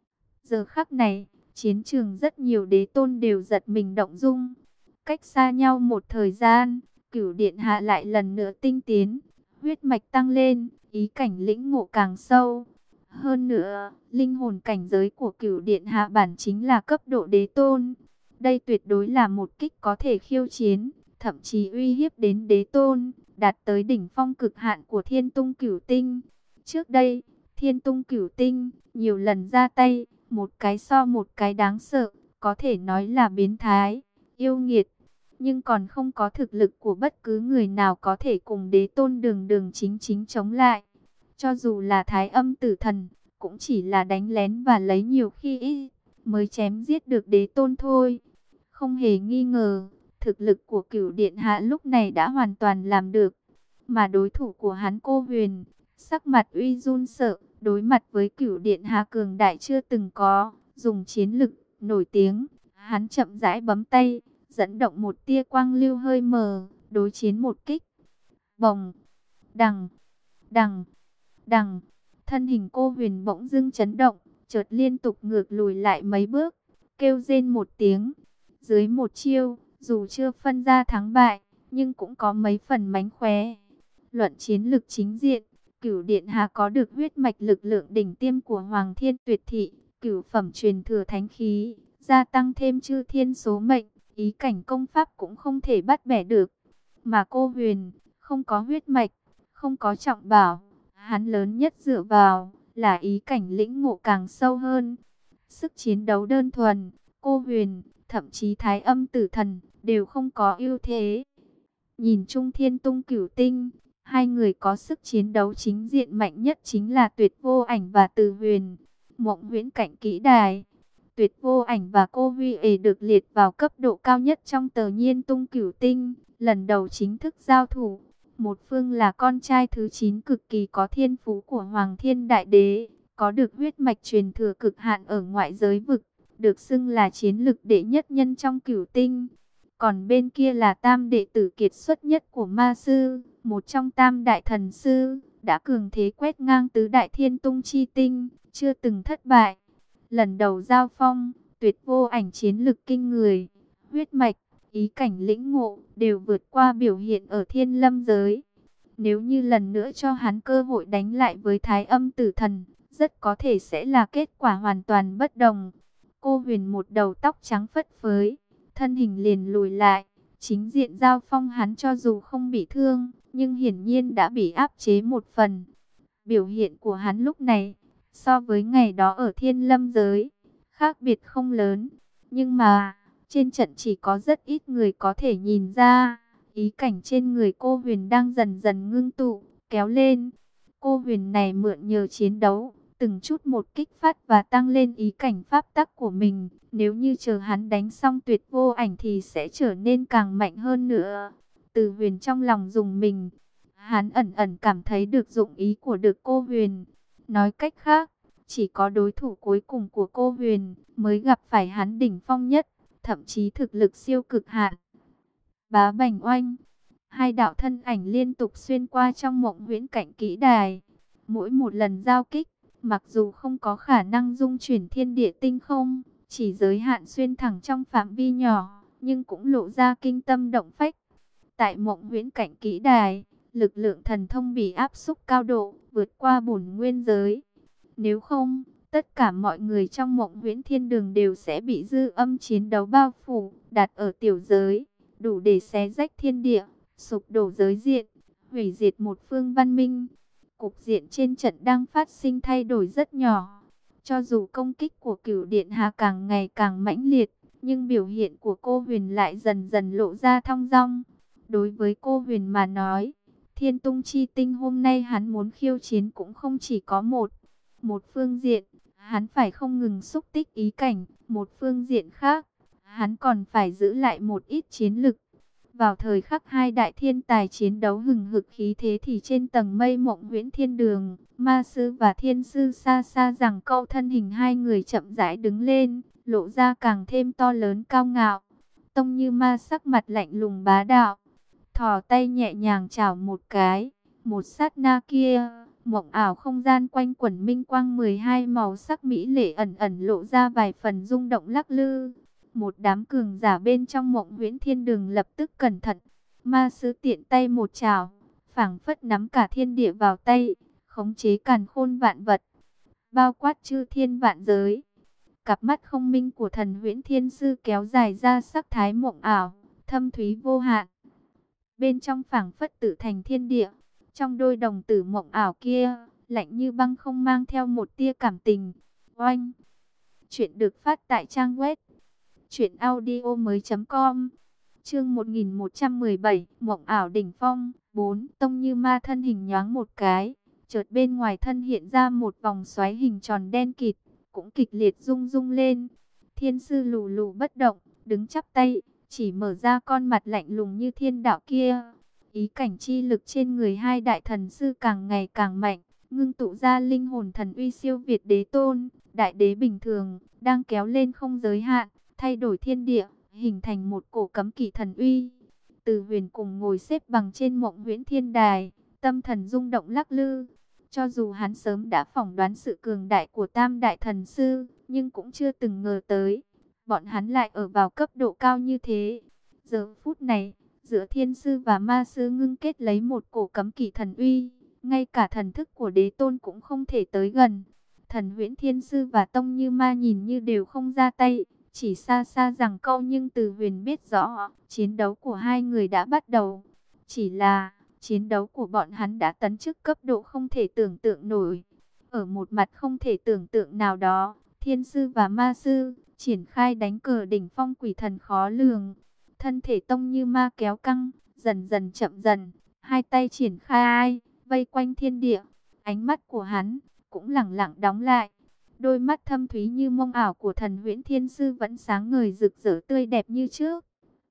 S1: Giờ khắc này, chiến trường rất nhiều đế tôn đều giật mình động dung. Cách xa nhau một thời gian, Cửu Điện Hạ lại lần nữa tinh tiến, huyết mạch tăng lên, ý cảnh lĩnh ngộ càng sâu. Hơn nữa, linh hồn cảnh giới của Cửu Điện Hạ bản chính là cấp độ đế tôn. Đây tuyệt đối là một kích có thể khiêu chiến, thậm chí uy hiếp đến đế tôn, đạt tới đỉnh phong cực hạn của Thiên Tung Cửu Tinh. Trước đây, Thiên Tung Cửu Tinh nhiều lần ra tay, một cái so một cái đáng sợ, có thể nói là biến thái, yêu nghiệt. Nhưng còn không có thực lực của bất cứ người nào có thể cùng đế tôn đường đường chính chính chống lại. Cho dù là Thái Âm Tử Thần, cũng chỉ là đánh lén và lấy nhiều khi ít, mới chém giết được đế tôn thôi. Không hề nghi ngờ, thực lực của Cửu Điện Hạ lúc này đã hoàn toàn làm được. Mà đối thủ của hắn Cô Huyền, sắc mặt uy run sợ, đối mặt với Cửu Điện Hạ cường đại chưa từng có, dùng chiến lực nổi tiếng, hắn chậm rãi bấm tay, dẫn động một tia quang lưu hơi mờ, đối chiến một kích. Bồng, đằng, đằng, đằng, thân hình Cô Huyền bỗng dưng chấn động, chợt liên tục ngược lùi lại mấy bước, kêu rên một tiếng. Dưới một chiêu, dù chưa phân ra thắng bại, nhưng cũng có mấy phần mánh khóe. Luận chiến lực chính diện, Cửu Điện Hạ có được huyết mạch lực lượng đỉnh tiêm của Hoàng Thiên Tuyệt Thị, cửu phẩm truyền thừa thánh khí, gia tăng thêm chư thiên số mệnh, ý cảnh công pháp cũng không thể bắt bẻ được. Mà Cô Huyền, không có huyết mạch, không có trọng bảo, hắn lớn nhất dựa vào là ý cảnh lĩnh ngộ càng sâu hơn. Sức chiến đấu đơn thuần, Cô Huyền, thậm chí Thái Âm Tử Thần, đều không có ưu thế. Nhìn chung Thiên Tung Cửu Tinh, hai người có sức chiến đấu chính diện mạnh nhất chính là Tuyệt Vô Ảnh và Từ Huyền. Mộng Huyễn cảnh kỹ đài, Tuyệt Vô Ảnh và Cô Huy ề được liệt vào cấp độ cao nhất trong tờ Nhiên Tung Cửu Tinh, lần đầu chính thức giao thủ. Một phương là con trai thứ chín cực kỳ có thiên phú của Hoàng Thiên Đại Đế, có được huyết mạch truyền thừa cực hạn ở ngoại giới vực, được xưng là chiến lực đệ nhất nhân trong Cửu Tinh. Còn bên kia là tam đệ tử kiệt xuất nhất của Ma Sư, một trong tam đại thần sư, đã cường thế quét ngang tứ đại Thiên Tung chi tinh, chưa từng thất bại. Lần đầu giao phong, Tuyệt Vô Ảnh chiến lực kinh người, huyết mạch, ý cảnh lĩnh ngộ đều vượt qua biểu hiện ở Thiên Lâm giới. Nếu như lần nữa cho hắn cơ hội đánh lại với Thái Âm Tử Thần, rất có thể sẽ là kết quả hoàn toàn bất đồng. Cô Huyền một đầu tóc trắng phất phới, thân hình liền lùi lại, chính diện giao phong hắn cho dù không bị thương, nhưng hiển nhiên đã bị áp chế một phần. Biểu hiện của hắn lúc này, so với ngày đó ở Thiên Lâm giới, khác biệt không lớn, nhưng mà trên trận chỉ có rất ít người có thể nhìn ra, ý cảnh trên người Cô Huyền đang dần dần ngưng tụ, kéo lên. Cô Huyền này mượn nhờ chiến đấu, từng chút một kích phát và tăng lên ý cảnh pháp tắc của mình. Nếu như chờ hắn đánh xong tuyệt vô ảnh thì sẽ trở nên càng mạnh hơn nữa. Từ Huyền trong lòng dùng mình, hắn ẩn ẩn cảm thấy được dụng ý của được cô Huyền. Nói cách khác, chỉ có đối thủ cuối cùng của cô Huyền mới gặp phải hắn đỉnh phong nhất, thậm chí thực lực siêu cực hạn. Bá bành oanh, hai đạo thân ảnh liên tục xuyên qua trong mộng huyễn cảnh kỹ đài. Mỗi một lần giao kích, mặc dù không có khả năng dung chuyển thiên địa tinh không, chỉ giới hạn xuyên thẳng trong phạm vi nhỏ, nhưng cũng lộ ra kinh tâm động phách. Tại mộng huyễn cảnh kỹ đài, lực lượng thần thông bị áp xúc cao độ, vượt qua bổn nguyên giới. Nếu không, tất cả mọi người trong mộng huyễn thiên đường đều sẽ bị dư âm chiến đấu bao phủ, đặt ở tiểu giới, đủ để xé rách thiên địa, sụp đổ giới diện, hủy diệt một phương văn minh. Cục diện trên trận đang phát sinh thay đổi rất nhỏ. Cho dù công kích của Cửu Điện Hạ càng ngày càng mãnh liệt, nhưng biểu hiện của cô Huyền lại dần dần lộ ra thong dong. Đối với cô Huyền mà nói, Thiên Tung Chi Tinh hôm nay hắn muốn khiêu chiến cũng không chỉ có một. Một phương diện, hắn phải không ngừng xúc tích ý cảnh. Một phương diện khác, hắn còn phải giữ lại một ít chiến lực. Vào thời khắc hai đại thiên tài chiến đấu hừng hực khí thế thì trên tầng mây mộng huyễn thiên đường, ma sư và thiên sư xa xa rằng câu thân hình hai người chậm rãi đứng lên, lộ ra càng thêm to lớn cao ngạo. Tông Như Ma sắc mặt lạnh lùng bá đạo, thò tay nhẹ nhàng chảo một cái, một sát na kia, mộng ảo không gian quanh quẩn minh quang mười hai màu sắc mỹ lệ ẩn ẩn lộ ra vài phần rung động lắc lư. Một đám cường giả bên trong mộng huyễn thiên đường lập tức cẩn thận. Ma sứ tiện tay một chảo, phảng phất nắm cả thiên địa vào tay, khống chế càn khôn vạn vật, bao quát chư thiên vạn giới. Cặp mắt không minh của thần huyễn thiên sư kéo dài ra sắc thái mộng ảo, thâm thúy vô hạn. Bên trong phảng phất tự thành thiên địa, trong đôi đồng tử mộng ảo kia, lạnh như băng không mang theo một tia cảm tình. Oanh! Chuyện được phát tại trang web chuyện audio mới com. Chương một nghìn một trăm mười bảy, mộng ảo đỉnh phong. Bốn, Tông Như Ma thân hình nhoáng một cái, chợt bên ngoài thân hiện ra một vòng xoáy hình tròn đen kịt, cũng kịch liệt rung rung lên. Thiên sư lù lù bất động, đứng chắp tay, chỉ mở ra con mặt lạnh lùng như thiên đạo kia. Ý cảnh chi lực trên người hai đại thần sư càng ngày càng mạnh, ngưng tụ ra linh hồn thần uy siêu việt đế tôn, đại đế bình thường, đang kéo lên không giới hạn, thay đổi thiên địa, hình thành một cổ cấm kỵ thần uy. Từ Huyền cùng ngồi xếp bằng trên mộng huyễn thiên đài, tâm thần rung động lắc lư. Cho dù hắn sớm đã phỏng đoán sự cường đại của tam đại thần sư, nhưng cũng chưa từng ngờ tới, bọn hắn lại ở vào cấp độ cao như thế. Giờ phút này, giữa thiên sư và ma sư ngưng kết lấy một cổ cấm kỵ thần uy, ngay cả thần thức của đế tôn cũng không thể tới gần. Thần huyễn thiên sư và Tông Như Ma nhìn như đều không ra tay, chỉ xa xa rằng câu, nhưng Từ Huyền biết rõ, chiến đấu của hai người đã bắt đầu. Chỉ là, chiến đấu của bọn hắn đã tấn chức cấp độ không thể tưởng tượng nổi. Ở một mặt không thể tưởng tượng nào đó, thiên sư và ma sư triển khai đánh cờ đỉnh phong quỷ thần khó lường. Thân thể Tông Như Ma kéo căng, dần dần chậm dần, hai tay triển khai, vây quanh thiên địa. Ánh mắt của hắn cũng lẳng lặng đóng lại. Đôi mắt thâm thúy như mông ảo của thần huyễn thiên sư vẫn sáng ngời rực rỡ tươi đẹp như trước.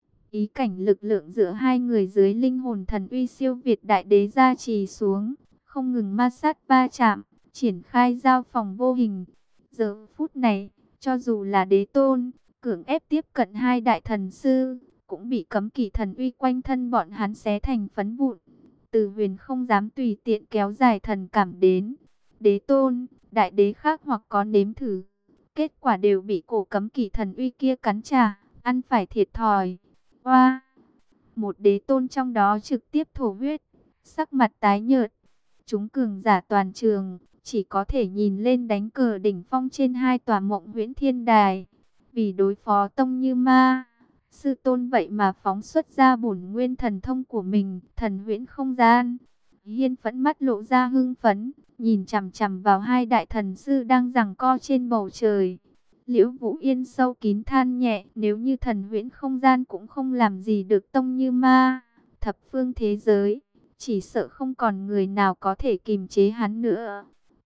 S1: Ý cảnh lực lượng giữa hai người dưới linh hồn thần uy siêu việt đại đế gia trì xuống, không ngừng ma sát va chạm, triển khai giao phòng vô hình. Giờ phút này, cho dù là đế tôn, cưỡng ép tiếp cận hai đại thần sư, cũng bị cấm kỵ thần uy quanh thân bọn hắn xé thành phấn vụn. Từ Huyền không dám tùy tiện kéo dài thần cảm đến. Đế tôn, đại đế khác hoặc có nếm thử, kết quả đều bị cổ cấm kỵ thần uy kia cắn trả, ăn phải thiệt thòi. Oa! Một đế tôn trong đó trực tiếp thổ huyết, sắc mặt tái nhợt. Chúng cường giả toàn trường, chỉ có thể nhìn lên đánh cờ đỉnh phong trên hai tòa mộng huyễn thiên đài. Vì đối phó Tông Như Ma, sư tôn vậy mà phóng xuất ra bổn nguyên thần thông của mình, thần huyễn không gian. Hiên Phẫn mắt lộ ra hưng phấn, nhìn chằm chằm vào hai đại thần sư đang giằng co trên bầu trời. Liễu Vũ Yên sâu kín than nhẹ, nếu như thần huyễn không gian cũng không làm gì được Tông Như Ma, thập phương thế giới, chỉ sợ không còn người nào có thể kìm chế hắn nữa.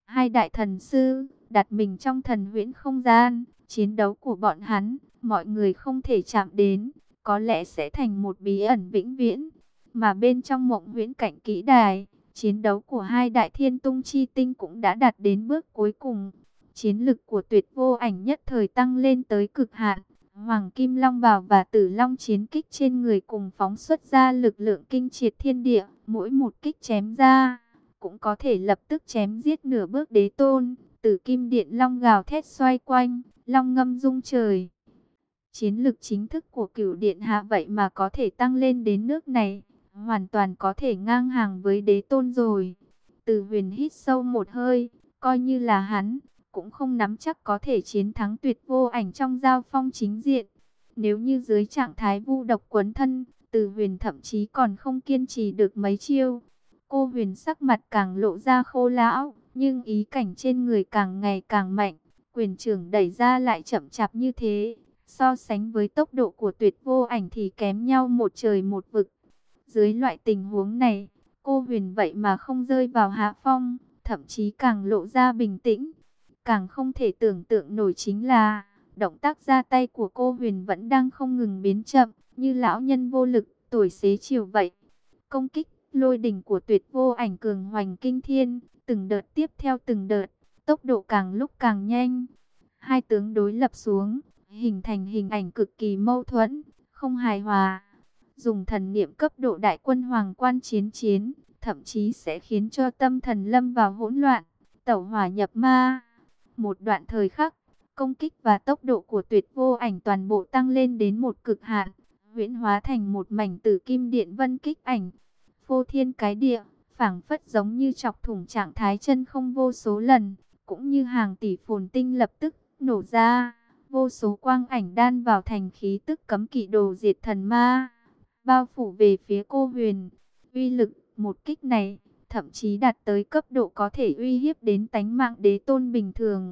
S1: Hai đại thần sư đặt mình trong thần huyễn không gian, chiến đấu của bọn hắn, mọi người không thể chạm đến, có lẽ sẽ thành một bí ẩn vĩnh viễn. Mà bên trong mộng huyễn cảnh kỹ đài, chiến đấu của hai đại thiên tung chi tinh cũng đã đạt đến bước cuối cùng. Chiến lực của Tuyệt Vô Ảnh nhất thời tăng lên tới cực hạn. Hoàng Kim Long Bào và Tử Long chiến kích trên người cùng phóng xuất ra lực lượng kinh triệt thiên địa, mỗi một kích chém ra cũng có thể lập tức chém giết nửa bước đế tôn. Tử Kim Điện Long gào thét xoay quanh, long ngâm rung trời. Chiến lực chính thức của Cửu Điện Hạ vậy mà có thể tăng lên đến nước này, hoàn toàn có thể ngang hàng với đế tôn rồi. Từ Huyền hít sâu một hơi, coi như là hắn cũng không nắm chắc có thể chiến thắng Tuyệt Vô Ảnh trong giao phong chính diện. Nếu như dưới trạng thái vu độc quấn thân, Từ Huyền thậm chí còn không kiên trì được mấy chiêu. Cô Huyền sắc mặt càng lộ ra khô lão, nhưng ý cảnh trên người càng ngày càng mạnh, quyền trưởng đẩy ra lại chậm chạp như thế. So sánh với tốc độ của Tuyệt Vô Ảnh thì kém nhau một trời một vực. Dưới loại tình huống này, cô Huyền vậy mà không rơi vào hạ phong, thậm chí càng lộ ra bình tĩnh. Càng không thể tưởng tượng nổi chính là, động tác ra tay của cô Huyền vẫn đang không ngừng biến chậm, như lão nhân vô lực, tuổi xế chiều vậy. Công kích lôi đỉnh của Tuyệt Vô Ảnh cường hoành kinh thiên, từng đợt tiếp theo từng đợt, tốc độ càng lúc càng nhanh. Hai tướng đối lập xuống, hình thành hình ảnh cực kỳ mâu thuẫn, không hài hòa. Dùng thần niệm cấp độ đại quân hoàng quan chiến chiến, thậm chí sẽ khiến cho tâm thần lâm vào hỗn loạn, tẩu hỏa nhập ma. Một đoạn thời khắc, công kích và tốc độ của Tuyệt Vô Ảnh toàn bộ tăng lên đến một cực hạn, huyễn hóa thành một mảnh tử kim điện vân kích ảnh. Phô thiên cái địa, phảng phất giống như chọc thủng trạng thái chân không vô số lần, cũng như hàng tỷ phồn tinh lập tức nổ ra. Vô số quang ảnh đan vào thành khí tức cấm kỵ đồ diệt thần ma, bao phủ về phía cô Huyền. Uy lực một kích này thậm chí đạt tới cấp độ có thể uy hiếp đến tánh mạng đế tôn bình thường.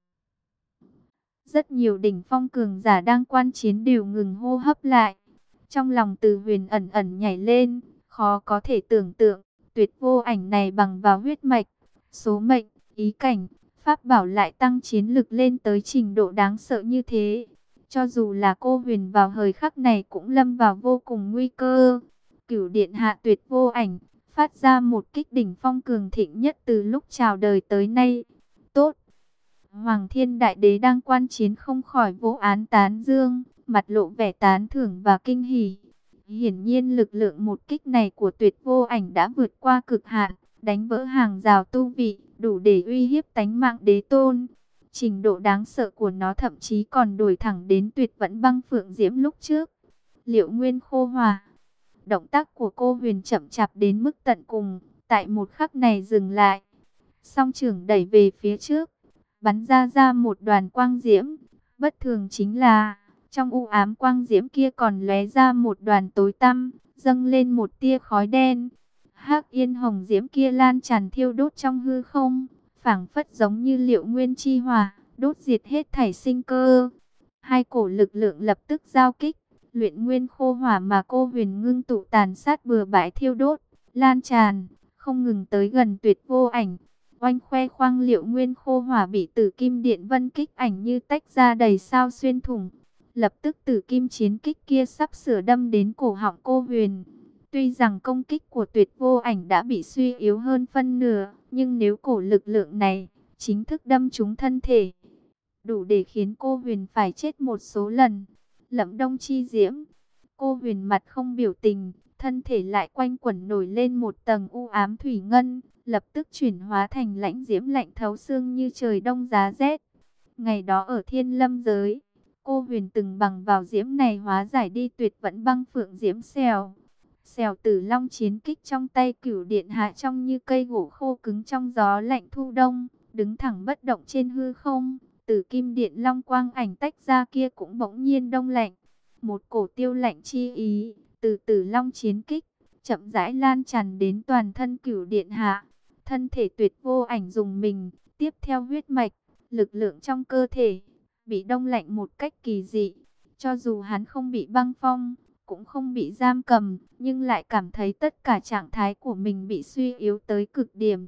S1: Rất nhiều đỉnh phong cường giả đang quan chiến đều ngừng hô hấp lại. Trong lòng Từ Huyền ẩn ẩn nhảy lên, khó có thể tưởng tượng, Tuyệt Vô Ảnh này bằng vào huyết mạch, số mệnh, ý cảnh, pháp bảo lại tăng chiến lực lên tới trình độ đáng sợ như thế. Cho dù là cô Huyền vào thời khắc này cũng lâm vào vô cùng nguy cơ. Cửu Điện Hạ Tuyệt Vô Ảnh phát ra một kích đỉnh phong cường thịnh nhất từ lúc chào đời tới nay. Tốt! Hoàng Thiên Đại Đế đang quan chiến không khỏi vỗ án tán dương, mặt lộ vẻ tán thưởng và kinh hỉ. Hiển nhiên lực lượng một kích này của Tuyệt Vô Ảnh đã vượt qua cực hạn, đánh vỡ hàng rào tu vị, đủ để uy hiếp tánh mạng đế tôn. Trình độ đáng sợ của nó thậm chí còn đuổi thẳng đến Tuyệt Vẫn Băng Phượng Diễm lúc trước. Liệu Nguyên Khô Hỏa. Động tác của cô Huyền chậm chạp đến mức tận cùng, tại một khắc này dừng lại. Song trưởng đẩy về phía trước, bắn ra ra một đoàn quang diễm. Bất thường chính là, trong u ám quang diễm kia còn lóe ra một đoàn tối tăm, dâng lên một tia khói đen. Hắc Yên Hồng diễm kia lan tràn thiêu đốt trong hư không, phảng phất giống như liệu nguyên chi hỏa, đốt diệt hết thảy sinh cơ. Hai cổ lực lượng lập tức giao kích, luyện nguyên khô hỏa mà cô Huyền ngưng tụ tàn sát bừa bãi thiêu đốt, lan tràn, không ngừng tới gần Tuyệt Vô Ảnh. Oanh khoe khoang liệu nguyên khô hỏa bị Tử Kim Điện Vân kích ảnh như tách ra đầy sao xuyên thủng. Lập tức Tử Kim chiến kích kia sắp sửa đâm đến cổ họng cô Huyền. Tuy rằng công kích của Tuyệt Vô Ảnh đã bị suy yếu hơn phân nửa, nhưng nếu cổ lực lượng này chính thức đâm trúng thân thể, đủ để khiến cô Huyền phải chết một số lần. Lẫm Đông chi diễm, cô Huyền mặt không biểu tình, thân thể lại quanh quẩn nổi lên một tầng u ám thủy ngân, lập tức chuyển hóa thành lãnh diễm lạnh thấu xương như trời đông giá rét. Ngày đó ở Thiên Lâm giới, cô Huyền từng bằng vào diễm này hóa giải đi Tuyệt Vẫn Băng Phượng Diễm xèo. Xèo Tử Long chiến kích trong tay Cửu Điện Hạ trông như cây gỗ khô cứng trong gió lạnh thu đông, đứng thẳng bất động trên hư không. Tử Kim Điện Long quang ảnh tách ra kia cũng bỗng nhiên đông lạnh. Một cổ tiêu lạnh chi ý từ Tử Long chiến kích chậm rãi lan tràn đến toàn thân Cửu Điện Hạ. Thân thể Tuyệt Vô Ảnh dùng mình, tiếp theo huyết mạch, lực lượng trong cơ thể bị đông lạnh một cách kỳ dị. Cho dù hắn không bị băng phong, cũng không bị giam cầm, nhưng lại cảm thấy tất cả trạng thái của mình bị suy yếu tới cực điểm.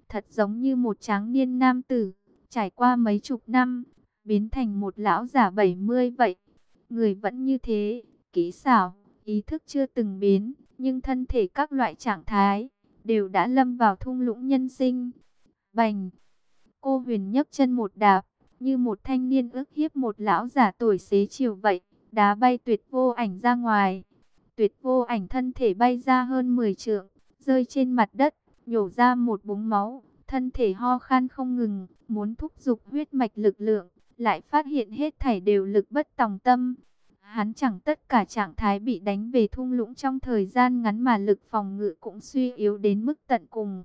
S1: thật giống như một tráng niên nam tử, trải qua mấy chục năm, biến thành một lão già bảy mươi vậy. Người vẫn như thế, kỹ xảo, ý thức chưa từng biến, nhưng thân thể các loại trạng thái đều đã lâm vào thung lũng nhân sinh. Bành! Cô Huyền nhấc chân một đạp, như một thanh niên ức hiếp một lão giả tuổi xế chiều vậy, đá bay Tuyệt Vô Ảnh ra ngoài. Tuyệt Vô Ảnh thân thể bay ra hơn mười trượng, rơi trên mặt đất, nhổ ra một búng máu, thân thể ho khan không ngừng, muốn thúc giục huyết mạch lực lượng, lại phát hiện hết thảy đều lực bất tòng tâm. Hắn chẳng tất cả trạng thái bị đánh về thung lũng trong thời gian ngắn mà lực phòng ngự cũng suy yếu đến mức tận cùng.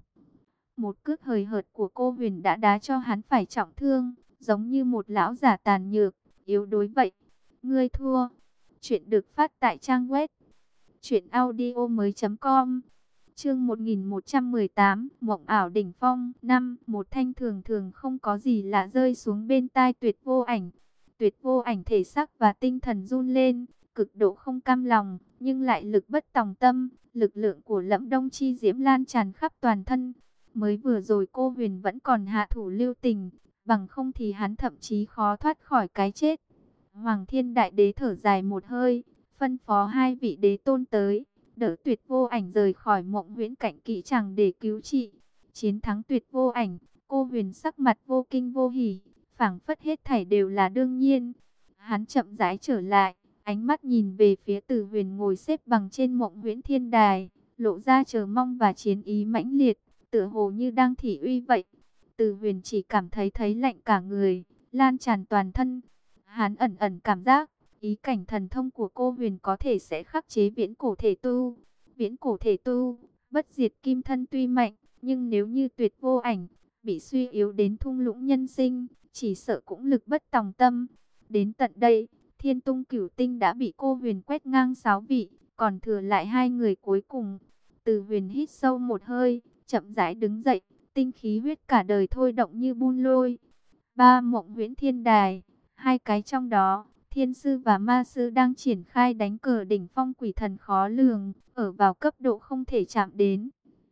S1: Một cước hời hợt của cô Huyền đã đá cho hắn phải trọng thương, giống như một lão giả tàn nhược, yếu đuối vậy. Ngươi thua. Chuyện được phát tại trang web truyện audio mới chấm com. Chương một nghìn một trăm mười tám, Mộng ảo đỉnh phong. Năm, một thanh thường thường không có gì lạ rơi xuống bên tai Tuyệt Vô Ảnh. Tuyệt Vô Ảnh thể xác và tinh thần run lên, cực độ không cam lòng, nhưng lại lực bất tòng tâm. Lực lượng của Lẫm Đông Chi Diễm lan tràn khắp toàn thân. Mới vừa rồi cô Huyền vẫn còn hạ thủ lưu tình, bằng không thì hắn thậm chí khó thoát khỏi cái chết. Hoàng Thiên Đại Đế thở dài một hơi, phân phó hai vị đế tôn tới, đỡ Tuyệt Vô Ảnh rời khỏi Mộng Huyễn Cảnh kỹ chẳng để cứu trị. Chiến thắng Tuyệt Vô Ảnh, cô Huyền sắc mặt vô kinh vô hỉ, phảng phất hết thảy đều là đương nhiên. Hắn chậm rãi trở lại, ánh mắt nhìn về phía Từ Huyền ngồi xếp bằng trên Mộng Huyễn Thiên Đài, lộ ra chờ mong và chiến ý mãnh liệt, tựa hồ như đang thị uy vậy. Từ Huyền chỉ cảm thấy thấy lạnh cả người, lan tràn toàn thân. Hắn ẩn ẩn cảm giác, ý cảnh thần thông của cô Huyền có thể sẽ khắc chế viễn cổ thể tu. Viễn cổ thể tu, bất diệt kim thân tuy mạnh, nhưng nếu như Tuyệt Vô Ảnh bị suy yếu đến thung lũng nhân sinh, chỉ sợ cũng lực bất tòng tâm. Đến tận đây, Thiên Tung Cửu Tinh đã bị cô Huyền quét ngang sáu vị, còn thừa lại hai người cuối cùng. Từ Huyền hít sâu một hơi, chậm rãi đứng dậy, tinh khí huyết cả đời thôi động như bun lôi. Ba Mộng Huyễn Thiên Đài, hai cái trong đó, Thiên Sư và Ma Sư đang triển khai đánh cờ đỉnh phong quỷ thần khó lường, ở vào cấp độ không thể chạm đến.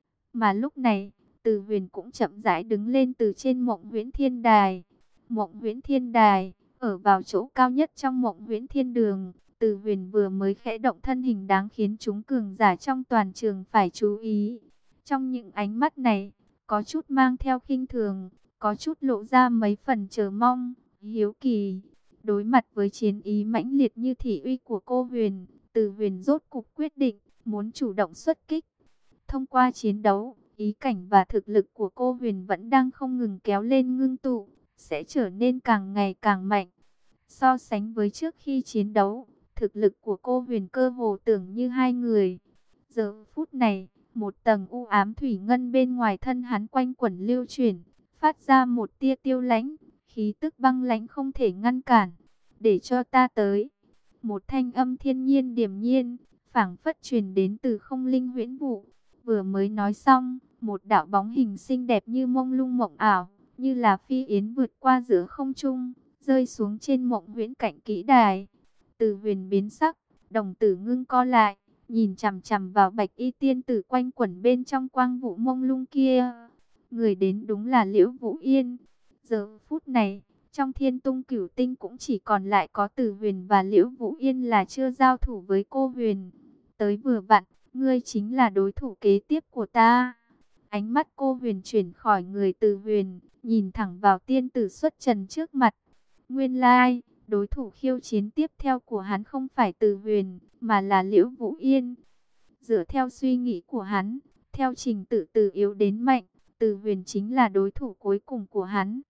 S1: Mà lúc này, Từ Huyền cũng chậm rãi đứng lên từ trên Mộng Huyễn Thiên Đài. Mộng Huyễn Thiên Đài, ở vào chỗ cao nhất trong Mộng Huyễn Thiên Đường. Từ Huyền vừa mới khẽ động thân hình đáng khiến chúng cường giả trong toàn trường phải chú ý. Trong những ánh mắt này, có chút mang theo khinh thường, có chút lộ ra mấy phần chờ mong, hiếu kỳ. Đối mặt với chiến ý mãnh liệt như thị uy của cô Huyền, Từ Huyền rốt cục quyết định, muốn chủ động xuất kích. Thông qua chiến đấu, ý cảnh và thực lực của cô Huyền vẫn đang không ngừng kéo lên ngưng tụ, sẽ trở nên càng ngày càng mạnh. So sánh với trước khi chiến đấu, thực lực của cô Huyền cơ hồ tưởng như hai người. Giờ phút này, một tầng u ám thủy ngân bên ngoài thân hắn quanh quẩn lưu chuyển, phát ra một tia tiêu lãnh, khí tức băng lãnh không thể ngăn cản. Để cho ta tới. Một thanh âm thiên nhiên điềm nhiên, phảng phất truyền đến từ không linh huyễn vụ. Vừa mới nói xong, một đạo bóng hình xinh đẹp như mông lung mộng ảo, như là phi yến vượt qua giữa không trung, rơi xuống trên Mộng Huyễn Cảnh kỹ đài. Từ Huyền biến sắc, đồng tử ngưng co lại, nhìn chằm chằm vào Bạch Y tiên tử quanh quẩn bên trong quang vụ mông lung kia. Người đến đúng là Liễu Vũ Yên. Giờ phút này, trong Thiên Tung Cửu Tinh cũng chỉ còn lại có Từ Huyền và Liễu Vũ Yên là chưa giao thủ với cô Huyền. Tới vừa vặn, ngươi chính là đối thủ kế tiếp của ta. Ánh mắt cô Huyền chuyển khỏi người Từ Huyền, nhìn thẳng vào tiên tử xuất trần trước mặt. Nguyên lai, đối thủ khiêu chiến tiếp theo của hắn không phải Từ Huyền, mà là Liễu Vũ Yên. Dựa theo suy nghĩ của hắn, theo trình tự từ yếu đến mạnh, Từ Huyền chính là đối thủ cuối cùng của hắn.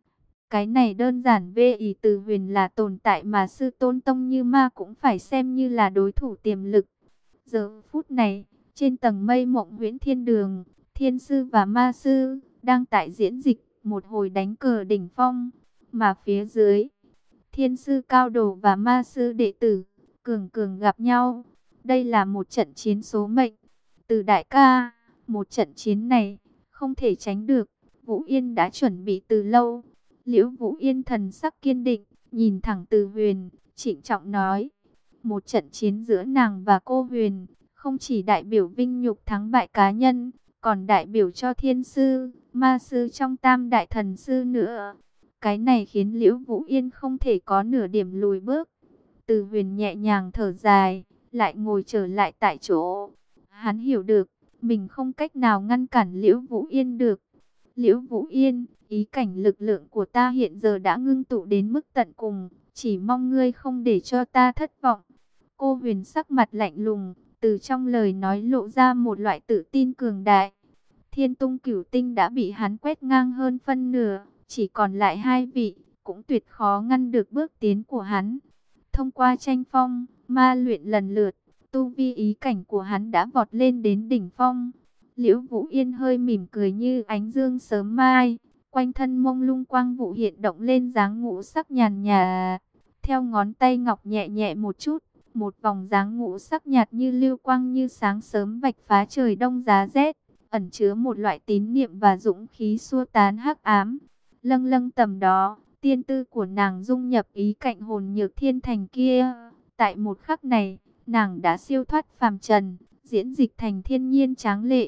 S1: Cái này đơn giản về ý Từ Huyền là tồn tại mà sư tôn Tông Như Ma cũng phải xem như là đối thủ tiềm lực. Giờ phút này, trên tầng mây Mộng Huyễn Thiên Đường, Thiên Sư và Ma Sư đang tại diễn dịch một hồi đánh cờ đỉnh phong, mà phía dưới, Thiên Sư cao đồ và Ma Sư đệ tử cường cường gặp nhau. Đây là một trận chiến số mệnh. Từ đại ca, một trận chiến này không thể tránh được, Vũ Yên đã chuẩn bị từ lâu. Liễu Vũ Yên thần sắc kiên định, nhìn thẳng Từ Huyền, trịnh trọng nói: một trận chiến giữa nàng và cô Huyền, không chỉ đại biểu vinh nhục thắng bại cá nhân, còn đại biểu cho thiên sư, ma sư trong tam đại thần sư nữa. Cái này khiến Liễu Vũ Yên không thể có nửa điểm lùi bước. Từ Huyền nhẹ nhàng thở dài, lại ngồi trở lại tại chỗ. Hắn hiểu được, mình không cách nào ngăn cản Liễu Vũ Yên được. Liễu Vũ Yên, ý cảnh lực lượng của ta hiện giờ đã ngưng tụ đến mức tận cùng, chỉ mong ngươi không để cho ta thất vọng. Cô Huyền sắc mặt lạnh lùng, từ trong lời nói lộ ra một loại tự tin cường đại. Thiên Tung Cửu Tinh đã bị hắn quét ngang hơn phân nửa, chỉ còn lại hai vị, cũng tuyệt khó ngăn được bước tiến của hắn. Thông qua tranh phong, ma luyện lần lượt, tu vi ý cảnh của hắn đã vọt lên đến đỉnh phong. Liễu Vũ Yên hơi mỉm cười như ánh dương sớm mai, quanh thân mông lung quang vụ hiện động lên dáng ngũ sắc nhàn nhạt. Theo ngón tay ngọc nhẹ nhẹ một chút, một vòng dáng ngũ sắc nhạt như lưu quang như sáng sớm vạch phá trời đông giá rét, ẩn chứa một loại tín niệm và dũng khí xua tán hắc ám. Lâng lâng tầm đó, tiên tư của nàng dung nhập ý cạnh hồn nhược thiên thành kia. Tại một khắc này, nàng đã siêu thoát phàm trần, diễn dịch thành thiên nhiên tráng lệ.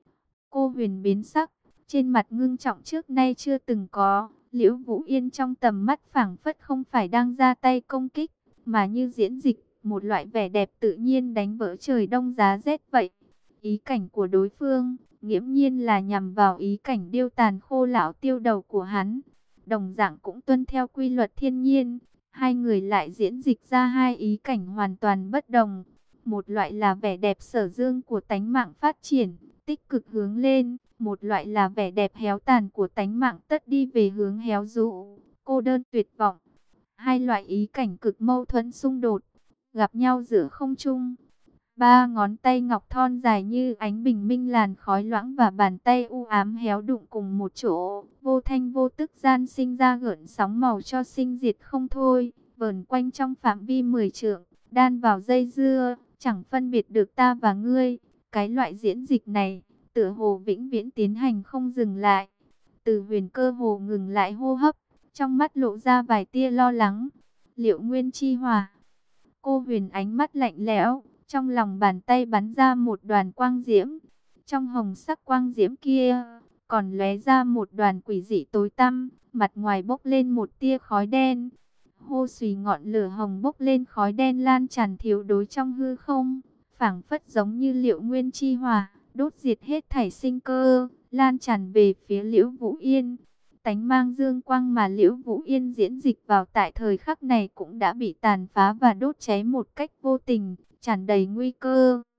S1: Cô Huyền biến sắc, trên mặt ngưng trọng trước nay chưa từng có. Liễu Vũ Yên trong tầm mắt phảng phất không phải đang ra tay công kích, mà như diễn dịch một loại vẻ đẹp tự nhiên đánh vỡ trời đông giá rét vậy. Ý cảnh của đối phương, nghiễm nhiên là nhằm vào ý cảnh điêu tàn khô lão tiêu đầu của hắn. Đồng dạng cũng tuân theo quy luật thiên nhiên, hai người lại diễn dịch ra hai ý cảnh hoàn toàn bất đồng. Một loại là vẻ đẹp sở dương của tánh mạng phát triển, tích cực hướng lên, một loại là vẻ đẹp héo tàn của tánh mạng tất đi về hướng héo rũ, cô đơn tuyệt vọng. Hai loại ý cảnh cực mâu thuẫn xung đột, gặp nhau giữa không trung. Ba ngón tay ngọc thon dài như ánh bình minh làn khói loãng và bàn tay u ám héo đụng cùng một chỗ, vô thanh vô tức gian sinh ra gợn sóng màu cho sinh diệt không thôi, vờn quanh trong phạm vi mười trượng, đan vào dây dưa, chẳng phân biệt được ta và ngươi. Cái loại diễn dịch này, tựa hồ vĩnh viễn tiến hành không dừng lại. Từ Huyền cơ hồ ngừng lại hô hấp, trong mắt lộ ra vài tia lo lắng. Liệu Nguyên Chi Hỏa? Cô Huyền ánh mắt lạnh lẽo, trong lòng bàn tay bắn ra một đoàn quang diễm. Trong hồng sắc quang diễm kia, còn lóe ra một đoàn quỷ dị tối tăm, mặt ngoài bốc lên một tia khói đen. Hô xùy ngọn lửa hồng bốc lên khói đen lan tràn thiếu đối trong hư không, phảng phất giống như Liệu Nguyên Chi Hỏa, đốt diệt hết thảy sinh cơ, lan tràn về phía Liễu Vũ Yên. Tánh mang dương quang mà Liễu Vũ Yên diễn dịch vào tại thời khắc này cũng đã bị tàn phá và đốt cháy một cách vô tình, tràn đầy nguy cơ.